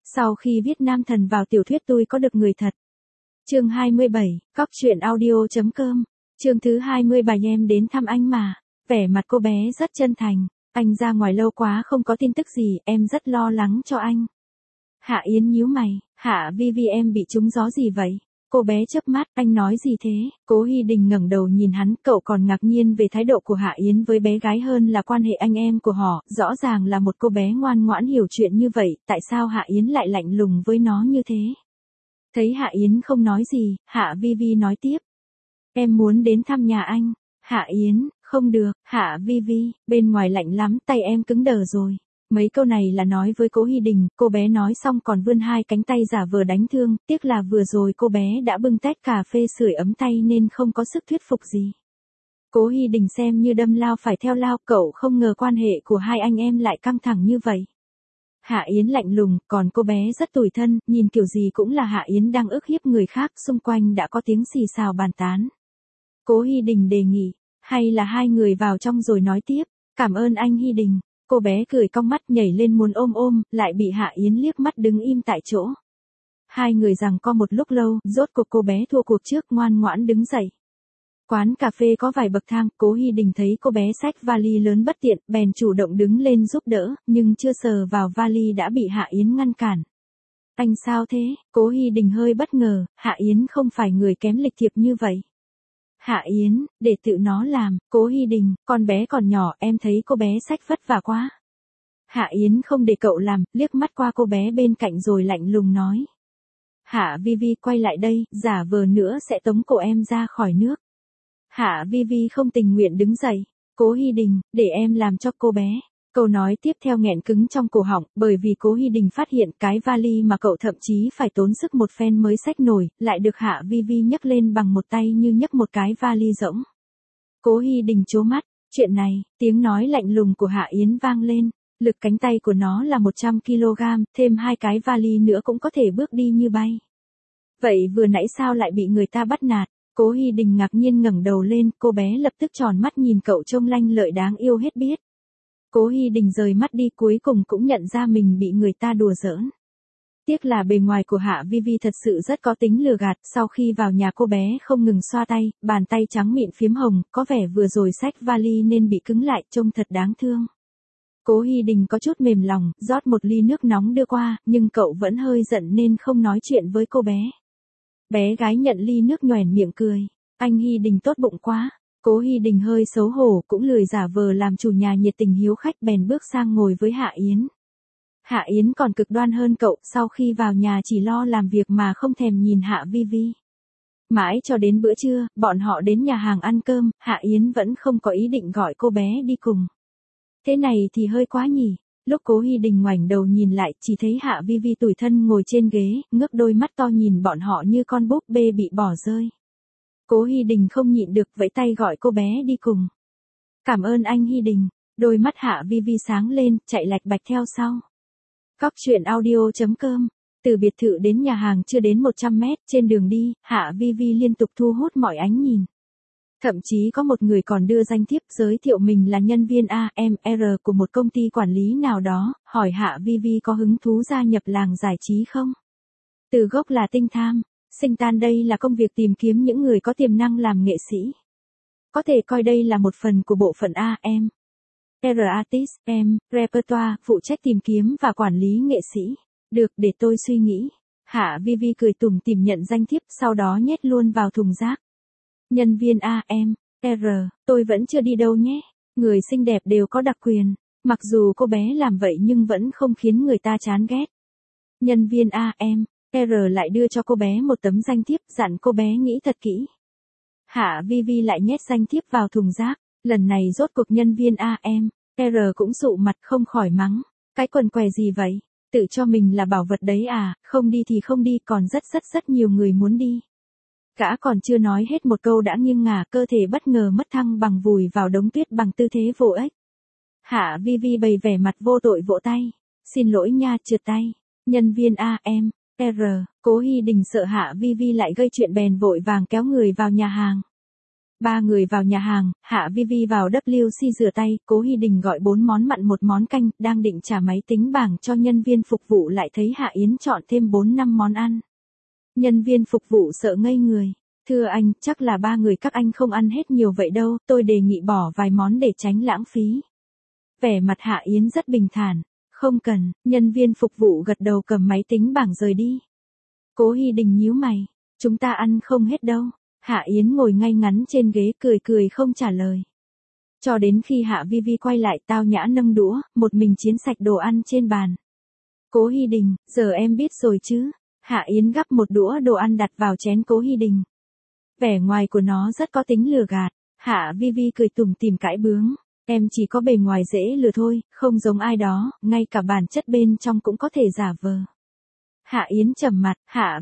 Sau khi viết nam thần vào tiểu thuyết tôi có được người thật. Chương 27, Cóc truyện audio.com. Chương thứ 27 em đến thăm anh mà. Vẻ mặt cô bé rất chân thành. Anh ra ngoài lâu quá không có tin tức gì, em rất lo lắng cho anh. Hạ Yến nhíu mày, Hạ Vi em bị trúng gió gì vậy? Cô bé chớp mắt, anh nói gì thế? Cố Hy Đình ngẩng đầu nhìn hắn, cậu còn ngạc nhiên về thái độ của Hạ Yến với bé gái hơn là quan hệ anh em của họ, rõ ràng là một cô bé ngoan ngoãn hiểu chuyện như vậy, tại sao Hạ Yến lại lạnh lùng với nó như thế? Thấy Hạ Yến không nói gì, Hạ Vi nói tiếp. Em muốn đến thăm nhà anh. Hạ Yến, không được, Hạ Vi, bên ngoài lạnh lắm, tay em cứng đờ rồi. Mấy câu này là nói với Cố Hy Đình, cô bé nói xong còn vươn hai cánh tay giả vờ đánh thương, tiếc là vừa rồi cô bé đã bưng tách cà phê sưởi ấm tay nên không có sức thuyết phục gì. Cố Hy Đình xem như đâm lao phải theo lao, cậu không ngờ quan hệ của hai anh em lại căng thẳng như vậy. Hạ Yến lạnh lùng, còn cô bé rất tủi thân, nhìn kiểu gì cũng là Hạ Yến đang ức hiếp người khác, xung quanh đã có tiếng xì xào bàn tán. Cố Hy Đình đề nghị, hay là hai người vào trong rồi nói tiếp, cảm ơn anh Hy Đình. Cô bé cười cong mắt nhảy lên muốn ôm, lại bị Hạ Yến liếc mắt đứng im tại chỗ. Hai người giằng co một lúc lâu, rốt cuộc cô bé thua cuộc trước, ngoan ngoãn đứng dậy. Quán cà phê có vài bậc thang, Cố Hy Đình thấy cô bé xách vali lớn bất tiện, bèn chủ động đứng lên giúp đỡ, nhưng chưa sờ vào vali đã bị Hạ Yến ngăn cản. Anh sao thế? Cố Hy Đình hơi bất ngờ, Hạ Yến không phải người kém lịch thiệp như vậy. Hạ Yến, để tự nó làm. Cố Hy Đình, con bé còn nhỏ, em thấy cô bé xách vất vả quá. Hạ Yến không để cậu làm, liếc mắt qua cô bé bên cạnh rồi lạnh lùng nói. Hạ Vi quay lại đây, giả vờ nữa sẽ tống cổ em ra khỏi nước. Hạ Vi không tình nguyện đứng dậy. Cố Hy Đình, để em làm cho cô bé. Câu nói tiếp theo nghẹn cứng trong cổ họng, bởi vì Cố Hy Đình phát hiện cái vali mà cậu thậm chí phải tốn sức một phen mới xách nổi, lại được Hạ Vi nhấc lên bằng một tay như nhấc một cái vali rỗng. Cố Hy Đình trố mắt, chuyện này, tiếng nói lạnh lùng của Hạ Yến vang lên, lực cánh tay của nó là 100 kg, thêm hai cái vali nữa cũng có thể bước đi như bay. Vậy vừa nãy sao lại bị người ta bắt nạt? Cố Hy Đình ngạc nhiên ngẩng đầu lên, cô bé lập tức tròn mắt nhìn cậu trông lanh lợi đáng yêu hết biết. Cố Hy Đình rời mắt đi, cuối cùng cũng nhận ra mình bị người ta đùa giỡn. Tiếc là bề ngoài của Hạ Vi thật sự rất có tính lừa gạt, sau khi vào nhà cô bé không ngừng xoa tay, bàn tay trắng mịn phiếm hồng, có vẻ vừa rồi xách vali nên bị cứng lại, trông thật đáng thương. Cố Hy Đình có chút mềm lòng, rót một ly nước nóng đưa qua, nhưng cậu vẫn hơi giận nên không nói chuyện với cô bé. Bé gái nhận ly nước nhoẻn miệng cười, anh Hy Đình tốt bụng quá. Cố Hy Đình hơi xấu hổ, cũng lười giả vờ làm chủ nhà nhiệt tình hiếu khách, bèn bước sang ngồi với Hạ Yến. Hạ Yến còn cực đoan hơn cậu, sau khi vào nhà chỉ lo làm việc mà không thèm nhìn Hạ Vi. Mãi cho đến bữa trưa, bọn họ đến nhà hàng ăn cơm, Hạ Yến vẫn không có ý định gọi cô bé đi cùng. Thế này thì hơi quá nhỉ. Lúc Cố Hy Đình ngoảnh đầu nhìn lại, chỉ thấy Hạ Vi tủi thân ngồi trên ghế, ngước đôi mắt to nhìn bọn họ như con búp bê bị bỏ rơi. Cố Hy Đình không nhịn được vẫy tay gọi cô bé đi cùng. Cảm ơn anh Hy Đình. Đôi mắt Hạ Vi sáng lên, chạy lạch bạch theo sau. Cóc truyện audio.com. Từ biệt thự đến nhà hàng chưa đến 100 mét, trên đường đi, Hạ Vi liên tục thu hút mọi ánh nhìn. Thậm chí có một người còn đưa danh thiếp giới thiệu mình là nhân viên AMR của một công ty quản lý nào đó, hỏi Hạ Vi có hứng thú gia nhập làng giải trí không? Từ gốc là tinh tham. Sinh tan đây là công việc tìm kiếm những người có tiềm năng làm nghệ sĩ. Có thể coi đây là một phần của bộ phận AM. R Artist, M, Repertoire, phụ trách tìm kiếm và quản lý nghệ sĩ. Được, để tôi suy nghĩ. Hạ Vi cười tủm tỉm nhận danh thiếp, sau đó nhét luôn vào thùng rác. Nhân viên AM, R, tôi vẫn chưa đi đâu nhé. Người xinh đẹp đều có đặc quyền. Mặc dù cô bé làm vậy nhưng vẫn không khiến người ta chán ghét. Nhân viên AM. R lại đưa cho cô bé một tấm danh thiếp, dặn cô bé nghĩ thật kỹ. Hạ Vi lại nhét danh thiếp vào thùng rác, lần này rốt cuộc nhân viên AM, R cũng sụ mặt không khỏi mắng. Cái quần què gì vậy? Tự cho mình là bảo vật đấy à, không đi thì không đi, còn rất nhiều người muốn đi. Gã còn chưa nói hết một câu đã nghiêng ngả, cơ thể bất ngờ mất thăng bằng vùi vào đống tuyết bằng tư thế vô ích. Hạ Vi bày vẻ mặt vô tội vỗ tay. Xin lỗi nha, trượt tay. Nhân viên AM. R, Cố Hy Đình sợ Hạ Vi lại gây chuyện bèn vội vàng kéo người vào nhà hàng. Ba người vào nhà hàng, Hạ Vi Vi vào WC rửa tay, Cố Hy Đình gọi 4 món mặn 1 món canh, đang định trả máy tính bảng cho nhân viên phục vụ lại thấy Hạ Yến chọn thêm 4-5 món ăn. Nhân viên phục vụ sợ ngây người. Thưa anh, chắc là 3 người các anh không ăn hết nhiều vậy đâu, tôi đề nghị bỏ vài món để tránh lãng phí. Vẻ mặt Hạ Yến rất bình thản. Không cần, nhân viên phục vụ gật đầu cầm máy tính bảng rời đi. Cố Hy Đình nhíu mày. Chúng ta ăn không hết đâu. Hạ Yến ngồi ngay ngắn trên ghế cười cười không trả lời. Cho đến khi Hạ Vi Vi quay lại tao nhã nâng đũa, một mình chiến sạch đồ ăn trên bàn. Cố Hy Đình, giờ em biết rồi chứ. Hạ Yến gắp một đũa đồ ăn đặt vào chén Cố Hy Đình. Vẻ ngoài của nó rất có tính lừa gạt. Hạ Vi Vi cười tủm tỉm cãi bướng. Em chỉ có bề ngoài dễ lừa thôi, không giống ai đó, ngay cả bản chất bên trong cũng có thể giả vờ. Hạ Yến trầm mặt, Hạ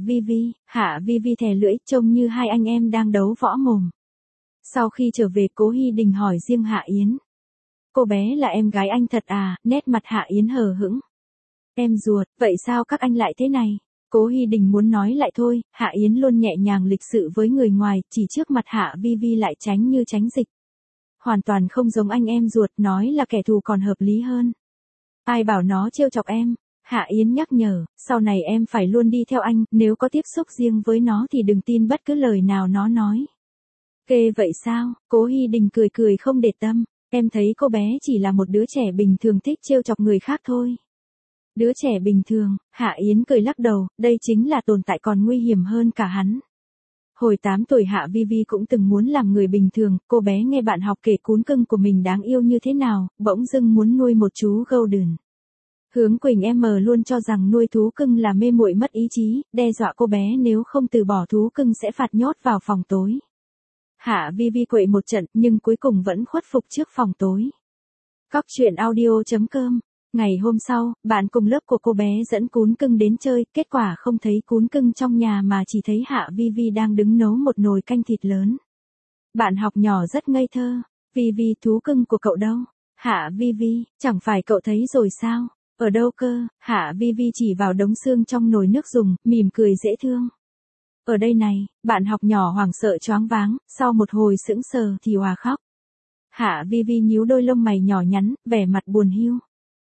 Vi Vi thè lưỡi, trông như hai anh em đang đấu võ mồm. Sau khi trở về Cố Hy Đình hỏi riêng Hạ Yến. Cô bé là em gái anh thật à, nét mặt Hạ Yến hờ hững. Em ruột, vậy sao các anh lại thế này? Cố Hy Đình muốn nói lại thôi, Hạ Yến luôn nhẹ nhàng lịch sự với người ngoài, chỉ trước mặt Hạ Vi Vi lại tránh như tránh dịch. Hoàn toàn không giống anh em ruột, nói là kẻ thù còn hợp lý hơn. Ai bảo nó trêu chọc em? Hạ Yến nhắc nhở, sau này em phải luôn đi theo anh, nếu có tiếp xúc riêng với nó thì đừng tin bất cứ lời nào nó nói. Kê vậy sao? Cố Hy Đình cười cười không để tâm, em thấy cô bé chỉ là một đứa trẻ bình thường thích trêu chọc người khác thôi. Đứa trẻ bình thường, Hạ Yến cười lắc đầu, đây chính là tồn tại còn nguy hiểm hơn cả hắn. Hồi 8 tuổi Hạ Vi Vi cũng từng muốn làm người bình thường, cô bé nghe bạn học kể cún cưng của mình đáng yêu như thế nào, bỗng dưng muốn nuôi một chú Golden. Hướng Quỳnh em luôn cho rằng nuôi thú cưng là mê muội mất ý chí, đe dọa cô bé nếu không từ bỏ thú cưng sẽ phạt nhốt vào phòng tối. Hạ Vi Vi quậy một trận nhưng cuối cùng vẫn khuất phục trước phòng tối. Cóc truyện audio.com. Ngày hôm sau, bạn cùng lớp của cô bé dẫn cún cưng đến chơi, kết quả không thấy cún cưng trong nhà mà chỉ thấy Hạ Vi Vi đang đứng nấu một nồi canh thịt lớn. Bạn học nhỏ rất ngây thơ. Vi Vi, thú cưng của cậu đâu? Hạ Vi Vi, chẳng phải cậu thấy rồi sao? Ở đâu cơ? Hạ Vi Vi chỉ vào đống xương trong nồi nước dùng, mỉm cười dễ thương. Ở đây này, bạn học nhỏ hoảng sợ choáng váng, sau một hồi sững sờ thì òa khóc. Hạ Vi Vi nhíu đôi lông mày nhỏ nhắn, vẻ mặt buồn hiu.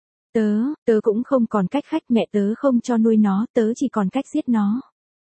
Tớ cũng không còn cách khách, mẹ tớ không cho nuôi nó, tớ chỉ còn cách giết nó.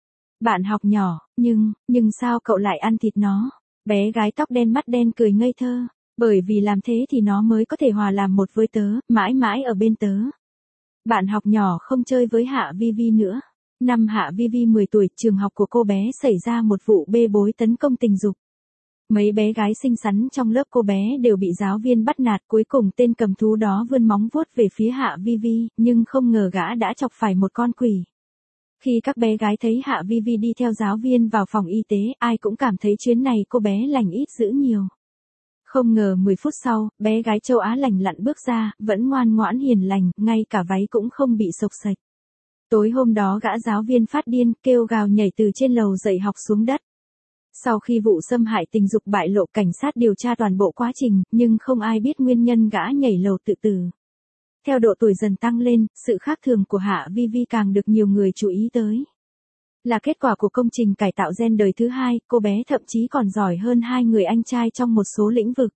Bạn học nhỏ, nhưng sao cậu lại ăn thịt nó? Bé gái tóc đen mắt đen cười ngây thơ, bởi vì làm thế thì nó mới có thể hòa làm một với tớ, mãi mãi ở bên tớ. Bạn học nhỏ không chơi với Hạ Vi Vi nữa. Năm Hạ Vi Vi 10 tuổi, trường học của cô bé xảy ra một vụ bê bối tấn công tình dục. Mấy bé gái xinh xắn trong lớp cô bé đều bị giáo viên bắt nạt, cuối cùng tên cầm thú đó vươn móng vuốt về phía Hạ Vi Vi, nhưng không ngờ gã đã chọc phải một con quỷ. Khi các bé gái thấy Hạ Vi Vi đi theo giáo viên vào phòng y tế, ai cũng cảm thấy chuyến này cô bé lành ít dữ nhiều. Không ngờ 10 phút sau, bé gái châu Á lành lặn bước ra, vẫn ngoan ngoãn hiền lành, ngay cả váy cũng không bị xộc xệch. Tối hôm đó gã giáo viên phát điên, kêu gào nhảy từ trên lầu dạy học xuống đất. Sau khi vụ xâm hại tình dục bại lộ, cảnh sát điều tra toàn bộ quá trình, nhưng không ai biết nguyên nhân gã nhảy lầu tự tử. Theo độ tuổi dần tăng lên, sự khác thường của Hạ Vi Vi càng được nhiều người chú ý tới. Là kết quả của công trình cải tạo gen đời thứ 2, cô bé thậm chí còn giỏi hơn 2 người anh trai trong một số lĩnh vực.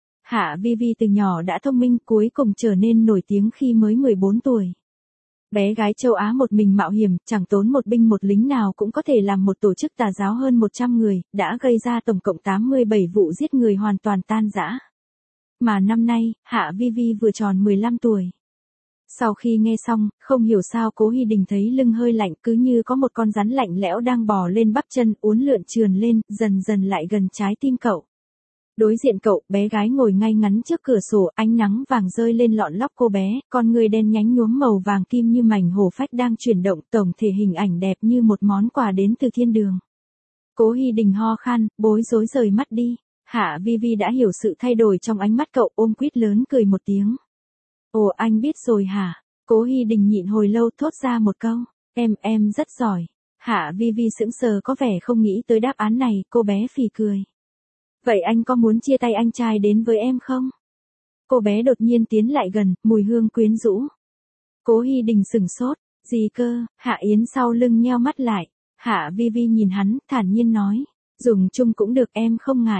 Hạ Vi Vi từ nhỏ đã thông minh, cuối cùng trở nên nổi tiếng khi mới 14 tuổi. Bé gái châu Á một mình mạo hiểm, chẳng tốn một binh một lính nào cũng có thể làm một tổ chức tà giáo hơn 100 người, đã gây ra tổng cộng 87 vụ giết người hoàn toàn tan rã. Mà năm nay, Hạ Vi Vi vừa tròn 15 tuổi. Sau khi nghe xong, không hiểu sao Cố Hy Đình thấy lưng hơi lạnh, cứ như có một con rắn lạnh lẽo đang bò lên bắp chân, uốn lượn trườn lên, dần dần lại gần trái tim cậu. Đối diện cậu, bé gái ngồi ngay ngắn trước cửa sổ, ánh nắng vàng rơi lên lọn lóc cô bé, con người đen nhánh nhuốm màu vàng kim như mảnh hổ phách đang chuyển động, tổng thể hình ảnh đẹp như một món quà đến từ thiên đường. Cố Hy Đình ho khan, bối rối rời mắt đi. Hạ Vi Vi đã hiểu sự thay đổi trong ánh mắt cậu, ôm quýt lớn cười một tiếng. Ồ, anh biết rồi hả? Cố Hy Đình nhịn hồi lâu thốt ra một câu. Em rất giỏi. Hạ Vi Vi sững sờ có vẻ không nghĩ tới đáp án này, cô bé phì cười. Vậy anh có muốn chia tay anh trai đến với em không? Cô bé đột nhiên tiến lại gần, mùi hương quyến rũ. Cố Hy Đình sửng sốt. Gì cơ? Hạ Yến sau lưng nheo mắt lại. Hạ Vi Vi nhìn hắn, thản nhiên nói. Dùng chung cũng được, em không ngại.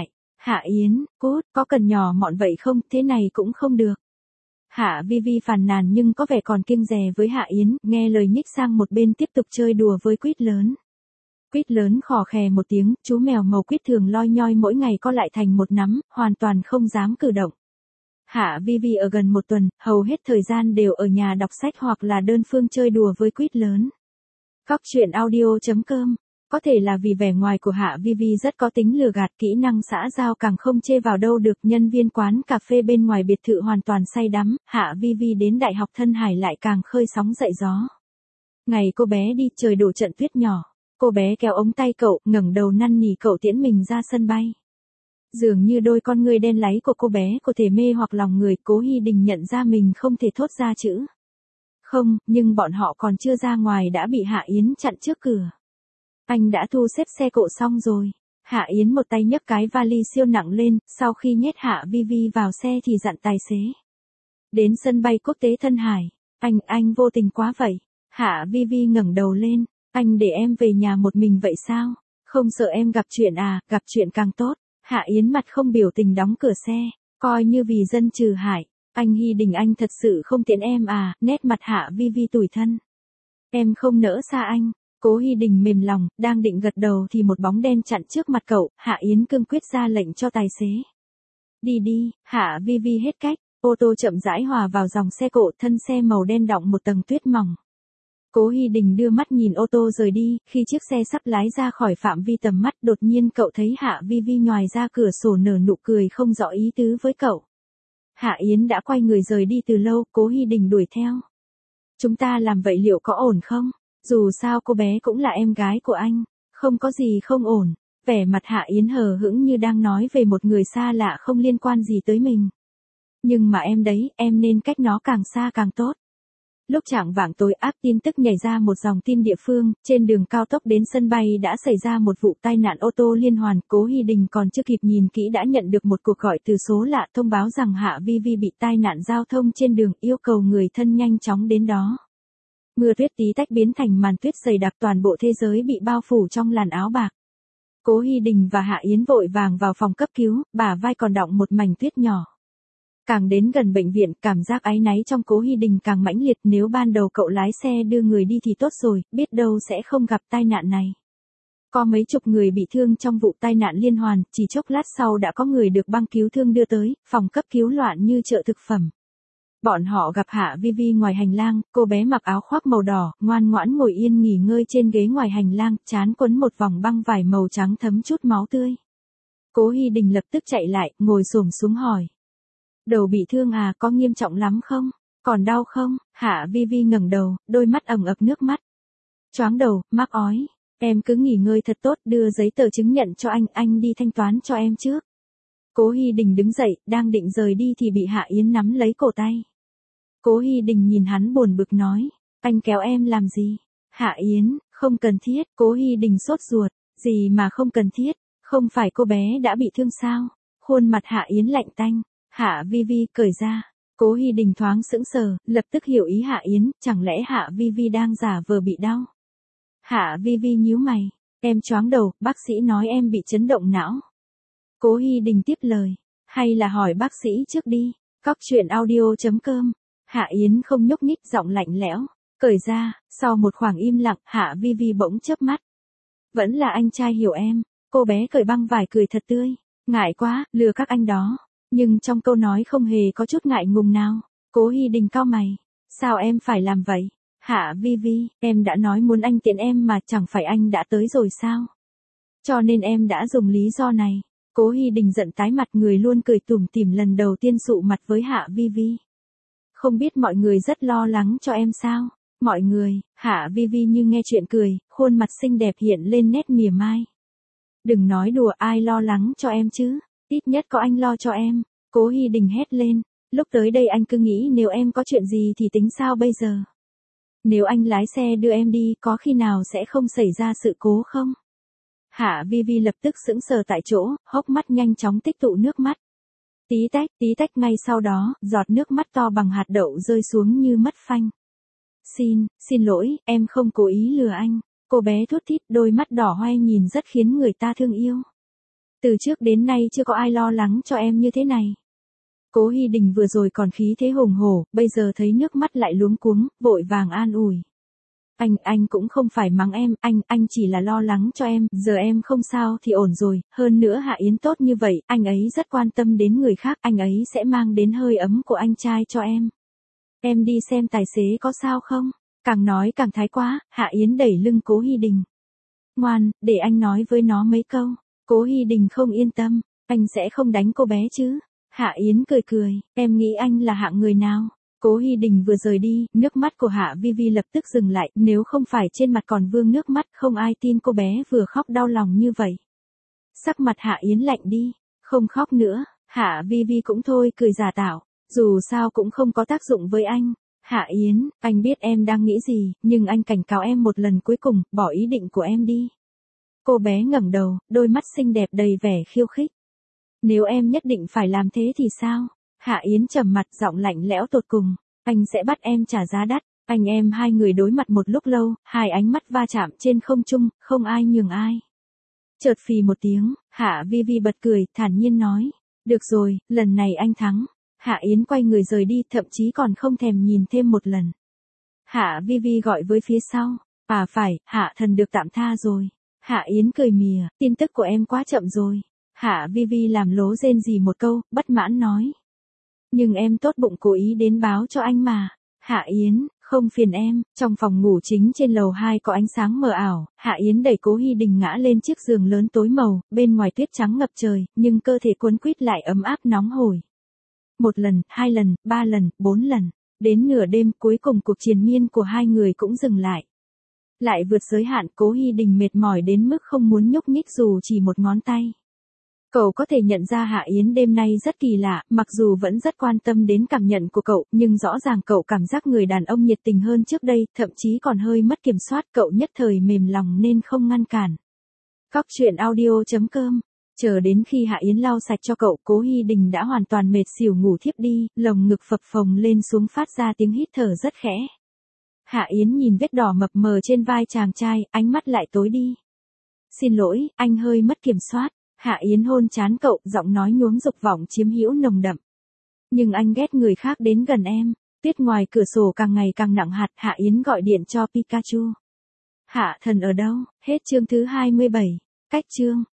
Hạ Yến, cút, có cần nhỏ mọn vậy không, thế này cũng không được. Hạ Vi Vi phàn nàn nhưng có vẻ còn kiêng dè với Hạ Yến, nghe lời nhích sang một bên tiếp tục chơi đùa với quýt lớn. Quýt lớn khò khè một tiếng, chú mèo màu quýt thường loi nhoi mỗi ngày co lại thành một nắm, hoàn toàn không dám cử động. Hạ Vi Vi ở gần một tuần, hầu hết thời gian đều ở nhà đọc sách hoặc là đơn phương chơi đùa với quýt lớn. Góc truyện audio.com. Có thể là vì vẻ ngoài của Hạ Vi Vi rất có tính lừa gạt, kỹ năng xã giao càng không chê vào đâu được. Nhân viên quán cà phê bên ngoài biệt thự hoàn toàn say đắm, Hạ Vi Vi đến Đại học Thân Hải lại càng khơi sóng dậy gió. Ngày cô bé đi trời đổ trận tuyết nhỏ, cô bé kéo ống tay cậu, ngẩng đầu năn nỉ cậu tiễn mình ra sân bay. Dường như đôi con ngươi đen láy của cô bé có thể mê hoặc lòng người. Cố Hy Đình nhận ra mình không thể thốt ra chữ không, nhưng bọn họ còn chưa ra ngoài đã bị Hạ Yến chặn trước cửa. Anh đã thu xếp xe cộ xong rồi. Hạ Yến một tay nhấc cái vali siêu nặng lên, sau khi nhét Hạ Vi Vi vào xe thì dặn tài xế. Đến sân bay quốc tế Thân Hải. Anh vô tình quá vậy. Hạ Vi Vi ngẩng đầu lên. Anh để em về nhà một mình vậy sao? Không sợ em gặp chuyện à, gặp chuyện càng tốt. Hạ Yến mặt không biểu tình đóng cửa xe, coi như vì dân trừ hại. Anh Hy Đình, anh thật sự không tiện em à, nét mặt Hạ Vi Vi tủi thân. Em không nỡ xa anh. Cố Hy Đình mềm lòng, đang định gật đầu thì một bóng đen chặn trước mặt cậu. Hạ Yến cương quyết ra lệnh cho tài xế. Đi, Hạ Vi Vi hết cách, ô tô chậm rãi hòa vào dòng xe cộ, thân xe màu đen đọng một tầng tuyết mỏng. Cố Hy Đình đưa mắt nhìn ô tô rời đi, khi chiếc xe sắp lái ra khỏi phạm vi tầm mắt, đột nhiên cậu thấy Hạ Vi Vi nhoài ra cửa sổ nở nụ cười không rõ ý tứ với cậu. Hạ Yến đã quay người rời đi từ lâu, Cố Hy Đình đuổi theo. Chúng ta làm vậy liệu có ổn không? Dù sao cô bé cũng là em gái của anh, không có gì không ổn. Vẻ mặt Hạ Yến hờ hững như đang nói về một người xa lạ không liên quan gì tới mình. Nhưng mà em đấy, em nên cách nó càng xa càng tốt. Lúc chạng vạng tối, áp tin tức nhảy ra một dòng tin địa phương, trên đường cao tốc đến sân bay đã xảy ra một vụ tai nạn ô tô liên hoàn. Cố Hy Đình còn chưa kịp nhìn kỹ đã nhận được một cuộc gọi từ số lạ thông báo rằng Hạ Vi Vi bị tai nạn giao thông trên đường, yêu cầu người thân nhanh chóng đến đó. Mưa tuyết tí tách biến thành màn tuyết dày đặc, toàn bộ thế giới bị bao phủ trong làn áo bạc. Cố Hy Đình và Hạ Yến vội vàng vào phòng cấp cứu, bả vai còn đọng một mảnh tuyết nhỏ. Càng đến gần bệnh viện, cảm giác áy náy trong Cố Hy Đình càng mãnh liệt. Nếu ban đầu cậu lái xe đưa người đi thì tốt rồi, biết đâu sẽ không gặp tai nạn này. Có mấy chục người bị thương trong vụ tai nạn liên hoàn, chỉ chốc lát sau đã có người được băng cứu thương đưa tới, phòng cấp cứu loạn như chợ thực phẩm. Bọn họ gặp Hạ Vi Vi ngoài hành lang, cô bé mặc áo khoác màu đỏ, ngoan ngoãn ngồi yên nghỉ ngơi trên ghế ngoài hành lang, trán quấn một vòng băng vải màu trắng thấm chút máu tươi. Cố Hy Đình lập tức chạy lại, ngồi xổm xuống hỏi. Đầu bị thương à, có nghiêm trọng lắm không? Còn đau không? Hạ Vi Vi ngẩng đầu, đôi mắt ẩn ực nước mắt. Choáng đầu, mắc ói. Em cứ nghỉ ngơi thật tốt, đưa giấy tờ chứng nhận cho anh đi thanh toán cho em trước. Cố Hy Đình đứng dậy, đang định rời đi thì bị Hạ Yến nắm lấy cổ tay. Cố Hy Đình nhìn hắn buồn bực nói, anh kéo em làm gì? Hạ Yến, không cần thiết. Cố Hy Đình sốt ruột, gì mà không cần thiết, không phải cô bé đã bị thương sao? Khuôn mặt Hạ Yến lạnh tanh. Hạ Vi Vi cởi ra. Cố Hy Đình thoáng sững sờ, lập tức hiểu ý Hạ Yến, chẳng lẽ Hạ Vi Vi đang giả vờ bị đau? Hạ Vi Vi nhíu mày, em choáng đầu, bác sĩ nói em bị chấn động não. Cố Hy Đình tiếp lời, hay là hỏi bác sĩ trước đi. Góc truyện audio.com. Hạ Yến không nhúc nhích, giọng lạnh lẽo, cởi ra. Sau một khoảng im lặng, Hạ Vi Vi bỗng chớp mắt. Vẫn là anh trai hiểu em. Cô bé cởi băng vải cười thật tươi, ngại quá, lừa các anh đó. Nhưng trong câu nói không hề có chút ngại ngùng nào. Cố Hy Đình cau mày, sao em phải làm vậy? Hạ Vi Vi, em đã nói muốn anh tiện em mà, chẳng phải anh đã tới rồi sao? Cho nên em đã dùng lý do này. Cố Hy Đình giận tái mặt, người luôn cười tủm tỉm lần đầu tiên sụ mặt với Hạ Vi Vi. Không biết mọi người rất lo lắng cho em sao? Mọi người? Hạ Vi Vi như nghe chuyện cười, khuôn mặt xinh đẹp hiện lên nét mỉa mai. Đừng nói đùa, ai lo lắng cho em chứ? Ít nhất có anh lo cho em. Cố Hy Đình hét lên, lúc tới đây anh cứ nghĩ nếu em có chuyện gì thì tính sao bây giờ? Nếu anh lái xe đưa em đi, có khi nào sẽ không xảy ra sự cố không? Hạ Vi Vi lập tức sững sờ tại chỗ, hốc mắt nhanh chóng tích tụ nước mắt. Tí tách, ngay sau đó, giọt nước mắt to bằng hạt đậu rơi xuống như mất phanh. Xin lỗi, em không cố ý lừa anh. Cô bé thút thít, đôi mắt đỏ hoe nhìn rất khiến người ta thương yêu. Từ trước đến nay chưa có ai lo lắng cho em như thế này. Cố Hy Đình vừa rồi còn khí thế hùng hổ, bây giờ thấy nước mắt lại luống cuống, vội vàng an ủi. Anh cũng không phải mắng em, anh chỉ là lo lắng cho em, giờ em không sao thì ổn rồi, hơn nữa Hạ Yến tốt như vậy, anh ấy rất quan tâm đến người khác, anh ấy sẽ mang đến hơi ấm của anh trai cho em. Em đi xem tài xế có sao không? Càng nói càng thái quá, Hạ Yến đẩy lưng Cố Hy Đình. Ngoan, để anh nói với nó mấy câu. Cố Hy Đình không yên tâm, anh sẽ không đánh cô bé chứ? Hạ Yến cười cười, em nghĩ anh là hạng người nào? Cố Hy Đình vừa rời đi, nước mắt của Hạ Vi Vi lập tức dừng lại, nếu không phải trên mặt còn vương nước mắt, không ai tin cô bé vừa khóc đau lòng như vậy. Sắc mặt Hạ Yến lạnh đi, không khóc nữa, Hạ Vi Vi cũng thôi cười giả tạo, dù sao cũng không có tác dụng với anh. Hạ Yến, anh biết em đang nghĩ gì, nhưng anh cảnh cáo em một lần cuối cùng, bỏ ý định của em đi. Cô bé ngẩng đầu, đôi mắt xinh đẹp đầy vẻ khiêu khích. Nếu em nhất định phải làm thế thì sao? Hạ Yến trầm mặt, giọng lạnh lẽo tột cùng. Anh sẽ bắt em trả giá đắt. Anh em hai người đối mặt một lúc lâu, hai ánh mắt va chạm trên không trung, không ai nhường ai. Chợt phì một tiếng, Hạ Vi Vi bật cười, thản nhiên nói. Được rồi, lần này anh thắng. Hạ Yến quay người rời đi, thậm chí còn không thèm nhìn thêm một lần. Hạ Vi Vi gọi với phía sau. À phải, Hạ thần được tạm tha rồi. Hạ Yến cười mỉa, tin tức của em quá chậm rồi. Hạ Vi Vi làm lố rên rỉ một câu, bất mãn nói. Nhưng em tốt bụng cố ý đến báo cho anh mà. Hạ Yến, không phiền em. Trong phòng ngủ chính trên lầu 2 có ánh sáng mờ ảo, Hạ Yến đẩy Cố Hy Đình ngã lên chiếc giường lớn tối màu, bên ngoài tuyết trắng ngập trời, nhưng cơ thể cuốn quýt lại ấm áp nóng hổi. Một lần, hai lần, ba lần, 4 lần. Đến nửa đêm cuối cùng cuộc triền miên của hai người cũng dừng lại. Lại vượt giới hạn, Cố Hy Đình mệt mỏi đến mức không muốn nhúc nhích dù chỉ một ngón tay. Cậu có thể nhận ra Hạ Yến đêm nay rất kỳ lạ, mặc dù vẫn rất quan tâm đến cảm nhận của cậu, nhưng rõ ràng cậu cảm giác người đàn ông nhiệt tình hơn trước đây, thậm chí còn hơi mất kiểm soát, cậu nhất thời mềm lòng nên không ngăn cản. Cóc truyện audio.com. Chờ đến khi Hạ Yến lau sạch cho cậu, Cố Hy Đình đã hoàn toàn mệt xỉu ngủ thiếp đi, lồng ngực phập phồng lên xuống phát ra tiếng hít thở rất khẽ. Hạ Yến nhìn vết đỏ mập mờ trên vai chàng trai, ánh mắt lại tối đi. Xin lỗi, anh hơi mất kiểm soát. Hạ Yến hôn trán cậu, giọng nói nhuốm dục vọng chiếm hữu nồng đậm. Nhưng anh ghét người khác đến gần em. Tuyết ngoài cửa sổ càng ngày càng nặng hạt, Hạ Yến gọi điện cho Pikachu. Hạ thần ở đâu? Hết chương thứ 27. Cách chương.